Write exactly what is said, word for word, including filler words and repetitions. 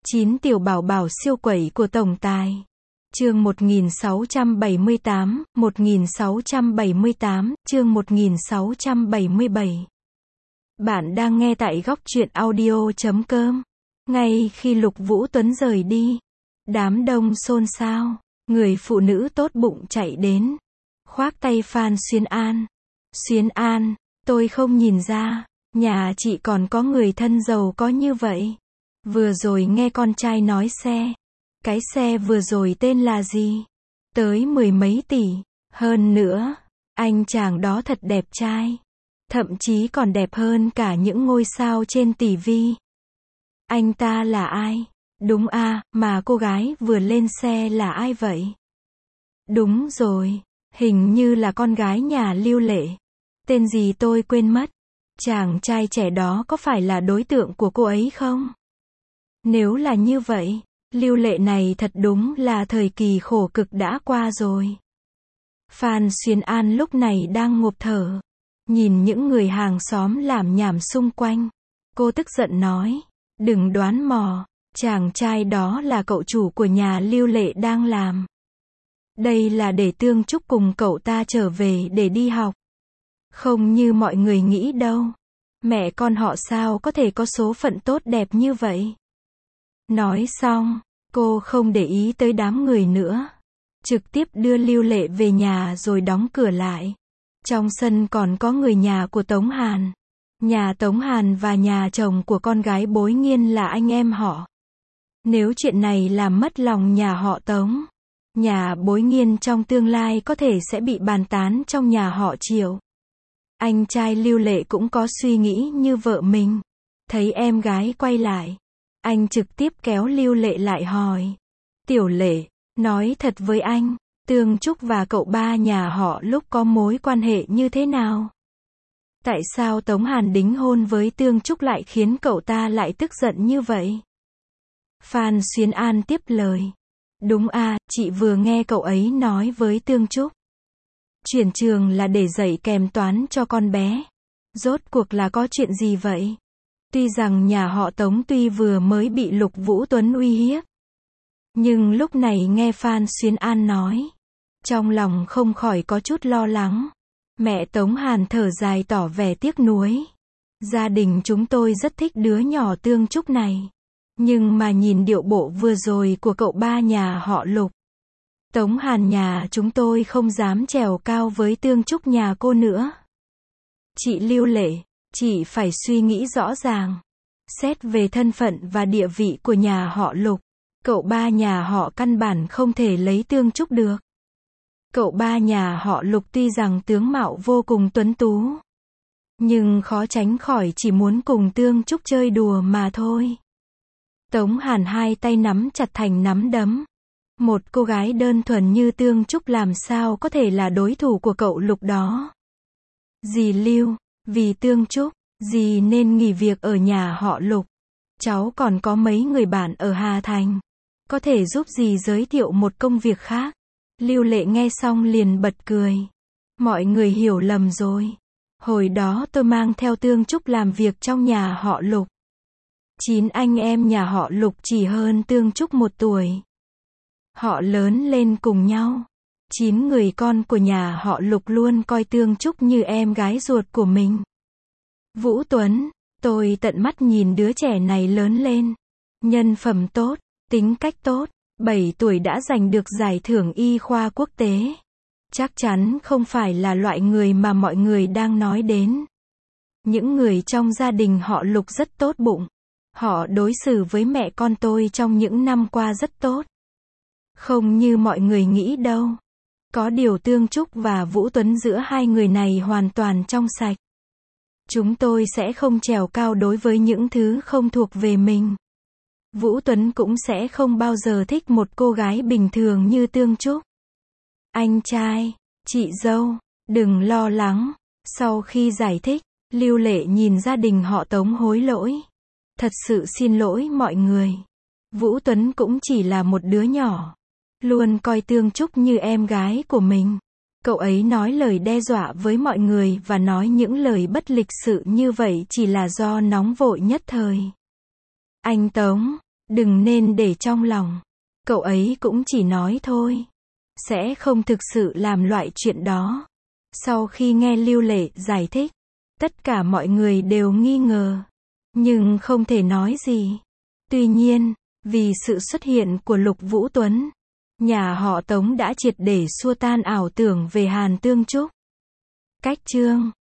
chín tiểu bảo bảo siêu quẩy của tổng tài. Chương một nghìn sáu trăm bảy mươi tám, một nghìn sáu trăm bảy mươi tám, chương một nghìn sáu trăm bảy mươi bảy. Bạn đang nghe tại góc truyện audio chấm com. Ngay khi Lục Vũ Tuấn rời đi, đám đông xôn xao, người phụ nữ tốt bụng chạy đến, khoác tay Phan Xuyến An. Xuyến An, tôi không nhìn ra, nhà chị còn có người thân giàu có như vậy. Vừa rồi nghe con trai nói xe. Cái xe vừa rồi tên là gì? Tới mười mấy tỷ. Hơn nữa, anh chàng đó thật đẹp trai. Thậm chí còn đẹp hơn cả những ngôi sao trên ti vi. Anh ta là ai? Đúng à, mà cô gái vừa lên xe là ai vậy? Đúng rồi, hình như là con gái nhà Lưu Lệ. Tên gì tôi quên mất. Chàng trai trẻ đó có phải là đối tượng của cô ấy không? Nếu là như vậy, Lưu Lệ này thật đúng là thời kỳ khổ cực đã qua rồi. Phan Xuyến An lúc này đang ngộp thở, nhìn những người hàng xóm làm nhảm xung quanh. Cô tức giận nói, đừng đoán mò, chàng trai đó là cậu chủ của nhà Lưu Lệ đang làm. Đây là để Tương Trúc cùng cậu ta trở về để đi học. Không như mọi người nghĩ đâu. Mẹ con họ sao có thể có số phận tốt đẹp như vậy? Nói xong, cô không để ý tới đám người nữa. Trực tiếp đưa Lưu Lệ về nhà rồi đóng cửa lại. Trong sân còn có người nhà của Tống Hàn. Nhà Tống Hàn và nhà chồng của con gái Bối Nghiên là anh em họ. Nếu chuyện này làm mất lòng nhà họ Tống, nhà Bối Nghiên trong tương lai có thể sẽ bị bàn tán trong nhà họ Triệu. Anh trai Lưu Lệ cũng có suy nghĩ như vợ mình. Thấy em gái quay lại, anh trực tiếp kéo Lưu Lệ lại hỏi. Tiểu Lệ, nói thật với anh, Tương Trúc và cậu ba nhà họ lúc có mối quan hệ như thế nào? Tại sao Tống Hàn đính hôn với Tương Trúc lại khiến cậu ta lại tức giận như vậy? Phan Xuyến An tiếp lời. Đúng à, chị vừa nghe cậu ấy nói với Tương Trúc. Chuyển trường là để dạy kèm toán cho con bé. Rốt cuộc là có chuyện gì vậy? Tuy rằng nhà họ Tống tuy vừa mới bị Lục Vũ Tuấn uy hiếp, nhưng lúc này nghe Phan Xuyến An nói, trong lòng không khỏi có chút lo lắng. Mẹ Tống Hàn thở dài tỏ vẻ tiếc nuối. Gia đình chúng tôi rất thích đứa nhỏ Tương Trúc này. Nhưng mà nhìn điệu bộ vừa rồi của cậu ba nhà họ Lục, Tống Hàn nhà chúng tôi không dám trèo cao với Tương Trúc nhà cô nữa. Chị Lưu Lệ, chị phải suy nghĩ rõ ràng. Xét về thân phận và địa vị của nhà họ Lục, cậu ba nhà họ căn bản không thể lấy Tương Trúc được. Cậu ba nhà họ Lục tuy rằng tướng mạo vô cùng tuấn tú, nhưng khó tránh khỏi chỉ muốn cùng Tương Trúc chơi đùa mà thôi. Tống Hàn hai tay nắm chặt thành nắm đấm. Một cô gái đơn thuần như Tương Trúc làm sao có thể là đối thủ của cậu Lục đó. Dì Lưu, vì Tương Trúc, dì nên nghỉ việc ở nhà họ Lục. Cháu còn có mấy người bạn ở Hà Thành, có thể giúp dì giới thiệu một công việc khác. Lưu Lệ nghe xong liền bật cười. Mọi người hiểu lầm rồi. Hồi đó tôi mang theo Tương Trúc làm việc trong nhà họ Lục. Chín anh em nhà họ Lục chỉ hơn Tương Trúc một tuổi. Họ lớn lên cùng nhau. Chín người con của nhà họ Lục luôn coi Tương Trúc như em gái ruột của mình. Vũ Tuấn, tôi tận mắt nhìn đứa trẻ này lớn lên. Nhân phẩm tốt, tính cách tốt, bảy tuổi đã giành được giải thưởng y khoa quốc tế. Chắc chắn không phải là loại người mà mọi người đang nói đến. Những người trong gia đình họ Lục rất tốt bụng. Họ đối xử với mẹ con tôi trong những năm qua rất tốt. Không như mọi người nghĩ đâu. Có điều Tương Trúc và Vũ Tuấn giữa hai người này hoàn toàn trong sạch. Chúng tôi sẽ không trèo cao đối với những thứ không thuộc về mình. Vũ Tuấn cũng sẽ không bao giờ thích một cô gái bình thường như Tương Trúc. Anh trai, chị dâu, đừng lo lắng. Sau khi giải thích, Lưu Lệ nhìn gia đình họ Tống hối lỗi. Thật sự xin lỗi mọi người. Vũ Tuấn cũng chỉ là một đứa nhỏ, luôn coi Tương Trúc như em gái của mình. Cậu ấy nói lời đe dọa với mọi người và nói những lời bất lịch sự như vậy chỉ là do nóng vội nhất thời. Anh Tống, Đừng nên để trong lòng. Cậu ấy cũng chỉ nói thôi. Sẽ không thực sự làm loại chuyện đó. Sau khi nghe Lưu Lệ giải thích, tất cả mọi người đều nghi ngờ. Nhưng không thể nói gì. Tuy nhiên, vì sự xuất hiện của Lục Vũ Tuấn, nhà họ Tống đã triệt để xua tan ảo tưởng về Hàn Tương Trúc. Cách chương